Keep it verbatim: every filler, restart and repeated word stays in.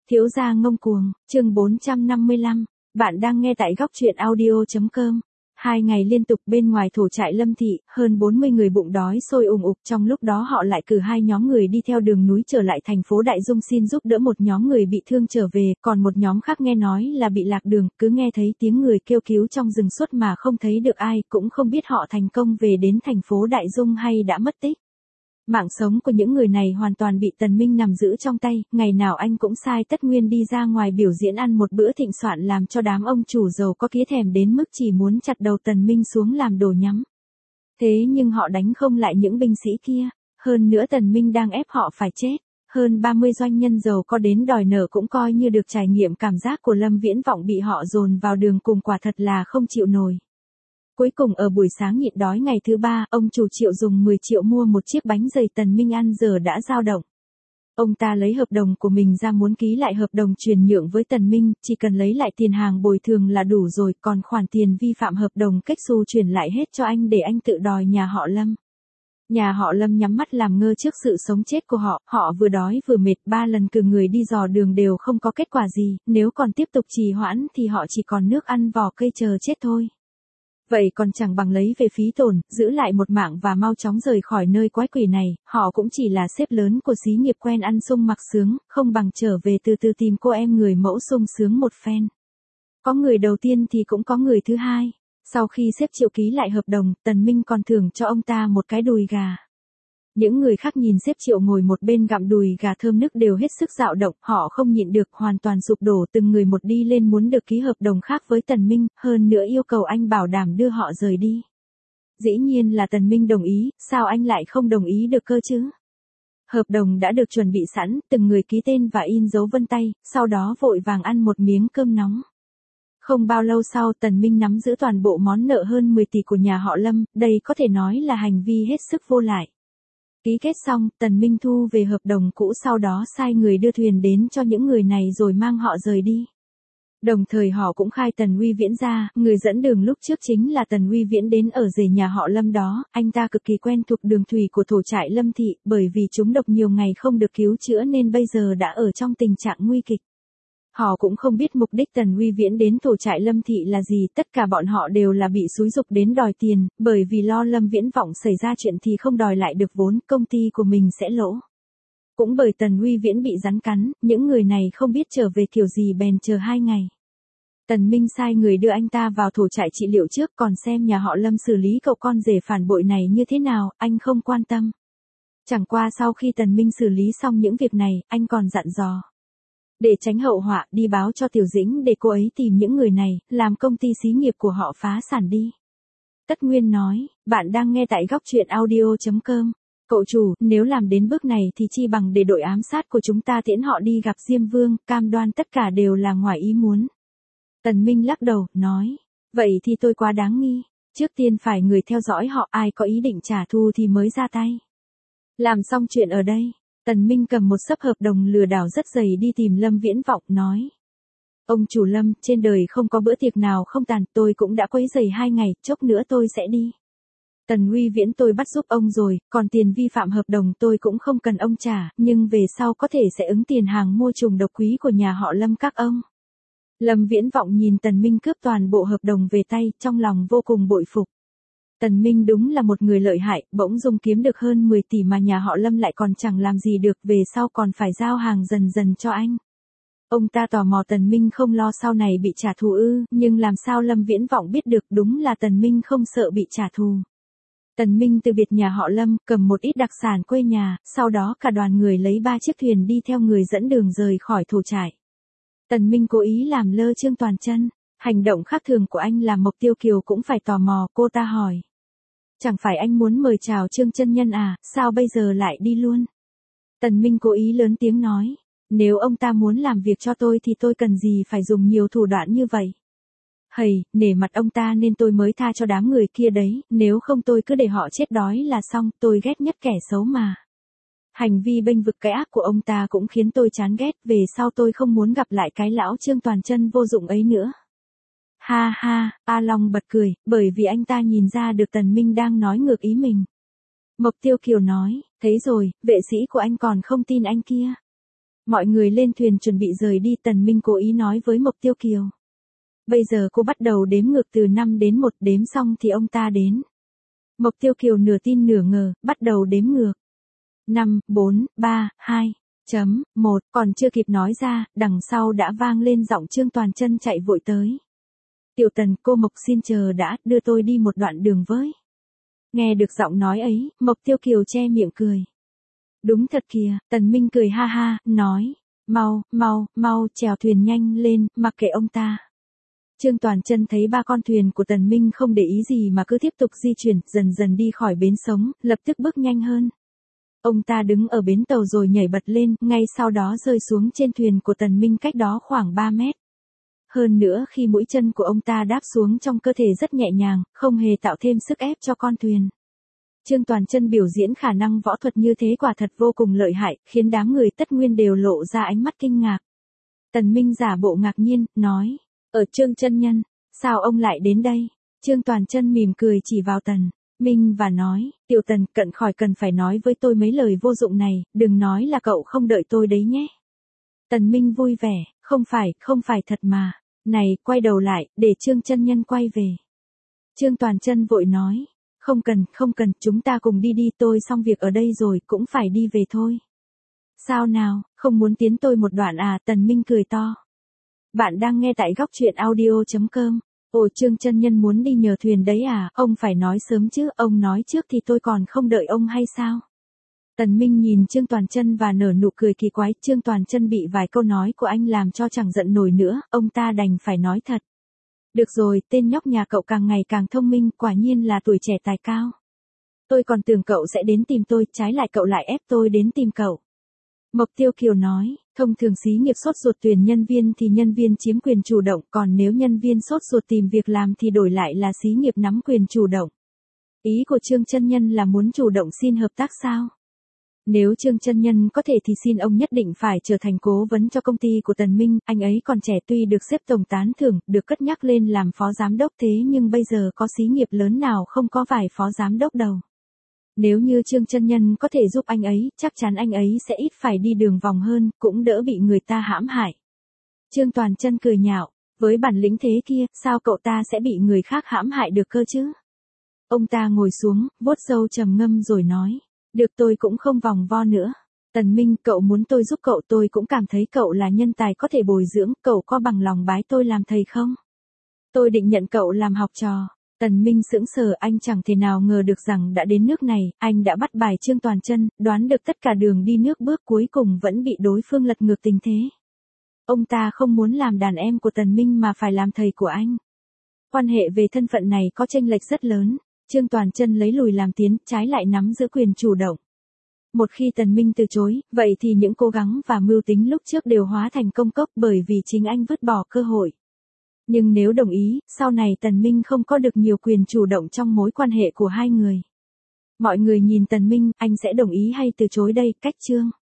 Thiếu gia ngông cuồng, chương bốn trăm năm mươi lăm, bạn đang nghe tại góc truyện audio.com. Hai ngày liên tục bên ngoài thổ trại Lâm Thị, hơn bốn mươi người bụng đói sôi ùng ục, trong lúc đó họ lại cử hai nhóm người đi theo đường núi trở lại thành phố Đại Dung xin giúp đỡ một nhóm người bị thương trở về, còn một nhóm khác nghe nói là bị lạc đường, cứ nghe thấy tiếng người kêu cứu trong rừng suốt mà không thấy được ai, cũng không biết họ thành công về đến thành phố Đại Dung hay đã mất tích. Mạng sống của những người này hoàn toàn bị Tần Minh nắm giữ trong tay, ngày nào anh cũng sai Tất Nguyên đi ra ngoài biểu diễn ăn một bữa thịnh soạn làm cho đám ông chủ giàu có kía thèm đến mức chỉ muốn chặt đầu Tần Minh xuống làm đồ nhắm. Thế nhưng họ đánh không lại những binh sĩ kia, hơn nữa Tần Minh đang ép họ phải chết. Hơn ba mươi doanh nhân giàu có đến đòi nợ cũng coi như được trải nghiệm cảm giác của Lâm Viễn Vọng bị họ dồn vào đường cùng, quả thật là không chịu nổi. Cuối cùng ở buổi sáng nhịn đói ngày thứ ba, ông chủ Triệu dùng mười triệu mua một chiếc bánh dày Tần Minh ăn giờ đã dao động. Ông ta lấy hợp đồng của mình ra muốn ký lại hợp đồng chuyển nhượng với Tần Minh, chỉ cần lấy lại tiền hàng bồi thường là đủ rồi, còn khoản tiền vi phạm hợp đồng cách xu chuyển lại hết cho anh để anh tự đòi nhà họ Lâm. Nhà họ Lâm nhắm mắt làm ngơ trước sự sống chết của họ, họ vừa đói vừa mệt, ba lần cử người đi dò đường đều không có kết quả gì, nếu còn tiếp tục trì hoãn thì họ chỉ còn nước ăn vò cây chờ chết thôi. Vậy còn chẳng bằng lấy về phí tổn, giữ lại một mạng và mau chóng rời khỏi nơi quái quỷ này, họ cũng chỉ là sếp lớn của xí nghiệp quen ăn sung mặc sướng, không bằng trở về từ từ tìm cô em người mẫu sung sướng một phen. Có người đầu tiên thì cũng có người thứ hai, sau khi sếp Triệu ký lại hợp đồng, Tần Minh còn thưởng cho ông ta một cái đùi gà. Những người khác nhìn sếp Triệu ngồi một bên gặm đùi gà thơm nức đều hết sức dao động, họ không nhịn được, hoàn toàn sụp đổ, từng người một đi lên muốn được ký hợp đồng khác với Tần Minh, hơn nữa yêu cầu anh bảo đảm đưa họ rời đi. Dĩ nhiên là Tần Minh đồng ý, sao anh lại không đồng ý được cơ chứ? Hợp đồng đã được chuẩn bị sẵn, từng người ký tên và in dấu vân tay, sau đó vội vàng ăn một miếng cơm nóng. Không bao lâu sau, Tần Minh nắm giữ toàn bộ món nợ hơn mười tỷ của nhà họ Lâm, đây có thể nói là hành vi hết sức vô lại. Ký kết xong, Tần Minh thu về hợp đồng cũ, sau đó sai người đưa thuyền đến cho những người này rồi mang họ rời đi. Đồng thời họ cũng khai Tần Uy Viễn ra, người dẫn đường lúc trước chính là Tần Uy Viễn đến ở rể nhà họ Lâm đó, anh ta cực kỳ quen thuộc đường thủy của thổ trại Lâm Thị, bởi vì trúng độc nhiều ngày không được cứu chữa nên bây giờ đã ở trong tình trạng nguy kịch. Họ cũng không biết mục đích Tần Uy Viễn đến thổ trại Lâm Thị là gì, tất cả bọn họ đều là bị xúi giục đến đòi tiền, bởi vì lo Lâm Viễn Vọng xảy ra chuyện thì không đòi lại được vốn, công ty của mình sẽ lỗ. Cũng bởi Tần Uy Viễn bị rắn cắn, những người này không biết trở về kiểu gì bèn chờ hai ngày. Tần Minh sai người đưa anh ta vào thổ trại trị liệu trước, còn xem nhà họ Lâm xử lý cậu con rể phản bội này như thế nào, anh không quan tâm. Chẳng qua sau khi Tần Minh xử lý xong những việc này, anh còn dặn dò. Để tránh hậu họa, đi báo cho Tiểu Dĩnh để cô ấy tìm những người này, làm công ty xí nghiệp của họ phá sản đi. Tất Nguyên nói, bạn đang nghe tại góc truyện audio.com. Cậu chủ, nếu làm đến bước này thì chi bằng để đội ám sát của chúng ta tiễn họ đi gặp Diêm Vương, cam đoan tất cả đều là ngoài ý muốn. Tần Minh lắc đầu, nói, vậy thì tôi quá đáng nghi, trước tiên phải người theo dõi họ, ai có ý định trả thù thì mới ra tay. Làm xong chuyện ở đây, Tần Minh cầm một xấp hợp đồng lừa đảo rất dày đi tìm Lâm Viễn Vọng, nói. Ông chủ Lâm, trên đời không có bữa tiệc nào không tàn, tôi cũng đã quấy rầy hai ngày, chốc nữa tôi sẽ đi. Tần Uy Viễn tôi bắt giúp ông rồi, còn tiền vi phạm hợp đồng tôi cũng không cần ông trả, nhưng về sau có thể sẽ ứng tiền hàng mua trùng độc quý của nhà họ Lâm các ông. Lâm Viễn Vọng nhìn Tần Minh cướp toàn bộ hợp đồng về tay, trong lòng vô cùng bội phục. Tần Minh đúng là một người lợi hại, bỗng dung kiếm được hơn mười tỷ mà nhà họ Lâm lại còn chẳng làm gì được, về sau còn phải giao hàng dần dần cho anh. Ông ta tò mò Tần Minh không lo sau này bị trả thù ư, nhưng làm sao Lâm Viễn Vọng biết được, đúng là Tần Minh không sợ bị trả thù. Tần Minh từ biệt nhà họ Lâm, cầm một ít đặc sản quê nhà, sau đó cả đoàn người lấy ba chiếc thuyền đi theo người dẫn đường rời khỏi thổ trại. Tần Minh cố ý làm lơ Trương Toàn Chân, hành động khác thường của anh làm Mộc Tiêu Kiều cũng phải tò mò, cô ta hỏi. Chẳng phải anh muốn mời chào Trương chân nhân à, sao bây giờ lại đi luôn? Tần Minh cố ý lớn tiếng nói, nếu ông ta muốn làm việc cho tôi thì tôi cần gì phải dùng nhiều thủ đoạn như vậy? Hầy, nể mặt ông ta nên tôi mới tha cho đám người kia đấy, nếu không tôi cứ để họ chết đói là xong, tôi ghét nhất kẻ xấu mà. Hành vi bênh vực cái ác của ông ta cũng khiến tôi chán ghét, về sau tôi không muốn gặp lại cái lão Trương Toàn Chân vô dụng ấy nữa. Ha ha, A Long bật cười, bởi vì anh ta nhìn ra được Tần Minh đang nói ngược ý mình. Mộc Tiêu Kiều nói, thấy rồi, vệ sĩ của anh còn không tin anh kia. Mọi người lên thuyền chuẩn bị rời đi, Tần Minh cố ý nói với Mộc Tiêu Kiều. Bây giờ cô bắt đầu đếm ngược từ năm đến một, đếm xong thì ông ta đến. Mộc Tiêu Kiều nửa tin nửa ngờ, bắt đầu đếm ngược. năm, bốn, ba, hai, chấm, một, còn chưa kịp nói ra, đằng sau đã vang lên giọng Trương Toàn Chân chạy vội tới. Tiểu Tần, cô Mộc xin chờ đã, đưa tôi đi một đoạn đường với. Nghe được giọng nói ấy, Mộc Tiêu Kiều che miệng cười. Đúng thật kìa, Tần Minh cười ha ha, nói, mau, mau, mau, chèo thuyền nhanh lên, mặc kệ ông ta. Trương Toàn Chân thấy ba con thuyền của Tần Minh không để ý gì mà cứ tiếp tục di chuyển, dần dần đi khỏi bến sống, lập tức bước nhanh hơn. Ông ta đứng ở bến tàu rồi nhảy bật lên, ngay sau đó rơi xuống trên thuyền của Tần Minh cách đó khoảng ba mét. Hơn nữa khi mũi chân của ông ta đáp xuống trong cơ thể rất nhẹ nhàng, không hề tạo thêm sức ép cho con thuyền. Trương Toàn Chân biểu diễn khả năng võ thuật như thế quả thật vô cùng lợi hại, khiến đám người Tất Nguyên đều lộ ra ánh mắt kinh ngạc. Tần Minh giả bộ ngạc nhiên, nói, ở Trương chân nhân, sao ông lại đến đây? Trương Toàn Chân mỉm cười chỉ vào Tần Minh và nói, Tiểu Tần, cận khỏi cần phải nói với tôi mấy lời vô dụng này, đừng nói là cậu không đợi tôi đấy nhé. Tần Minh vui vẻ, không phải, không phải thật mà. Này, quay đầu lại, để Trương chân nhân quay về. Trương Toàn Chân vội nói, không cần, không cần, chúng ta cùng đi đi, tôi xong việc ở đây rồi, cũng phải đi về thôi. Sao nào, không muốn tiến tôi một đoạn à? Tần Minh cười to. Bạn đang nghe tại góc truyện audio chấm com. Ồ, Trương chân nhân muốn đi nhờ thuyền đấy à? Ông phải nói sớm chứ, ông nói trước thì tôi còn không đợi ông hay sao? Tần Minh nhìn Trương Toàn Chân và nở nụ cười kỳ quái, Trương Toàn Chân bị vài câu nói của anh làm cho chẳng giận nổi nữa, ông ta đành phải nói thật. Được rồi, tên nhóc nhà cậu càng ngày càng thông minh, quả nhiên là tuổi trẻ tài cao. Tôi còn tưởng cậu sẽ đến tìm tôi, trái lại cậu lại ép tôi đến tìm cậu. Mộc Tiêu Kiều nói, thông thường xí nghiệp sốt ruột tuyển nhân viên thì nhân viên chiếm quyền chủ động, còn nếu nhân viên sốt ruột tìm việc làm thì đổi lại là xí nghiệp nắm quyền chủ động. Ý của Trương chân nhân là muốn chủ động xin hợp tác sao? Nếu Trương chân nhân có thể thì xin ông nhất định phải trở thành cố vấn cho công ty của Tần Minh, anh ấy còn trẻ tuy được xếp tổng tán thưởng, được cất nhắc lên làm phó giám đốc thế nhưng bây giờ có xí nghiệp lớn nào không có vài phó giám đốc đâu. Nếu như Trương chân nhân có thể giúp anh ấy, chắc chắn anh ấy sẽ ít phải đi đường vòng hơn, cũng đỡ bị người ta hãm hại. Trương Toàn Chân cười nhạo, với bản lĩnh thế kia, sao cậu ta sẽ bị người khác hãm hại được cơ chứ? Ông ta ngồi xuống, vuốt râu trầm ngâm rồi nói. Được, tôi cũng không vòng vo nữa. Tần Minh, cậu muốn tôi giúp cậu, tôi cũng cảm thấy cậu là nhân tài có thể bồi dưỡng, cậu có bằng lòng bái tôi làm thầy không? Tôi định nhận cậu làm học trò. Tần Minh sững sờ, anh chẳng thể nào ngờ được rằng đã đến nước này, anh đã bắt bài Trương Toàn Chân, đoán được tất cả đường đi nước bước, cuối cùng vẫn bị đối phương lật ngược tình thế. Ông ta không muốn làm đàn em của Tần Minh mà phải làm thầy của anh. Quan hệ về thân phận này có chênh lệch rất lớn. Trương Toàn Chân lấy lùi làm tiến, trái lại nắm giữ quyền chủ động. Một khi Tần Minh từ chối, vậy thì những cố gắng và mưu tính lúc trước đều hóa thành công cốc bởi vì chính anh vứt bỏ cơ hội. Nhưng nếu đồng ý, sau này Tần Minh không có được nhiều quyền chủ động trong mối quan hệ của hai người. Mọi người nhìn Tần Minh, anh sẽ đồng ý hay từ chối đây? Cách Trương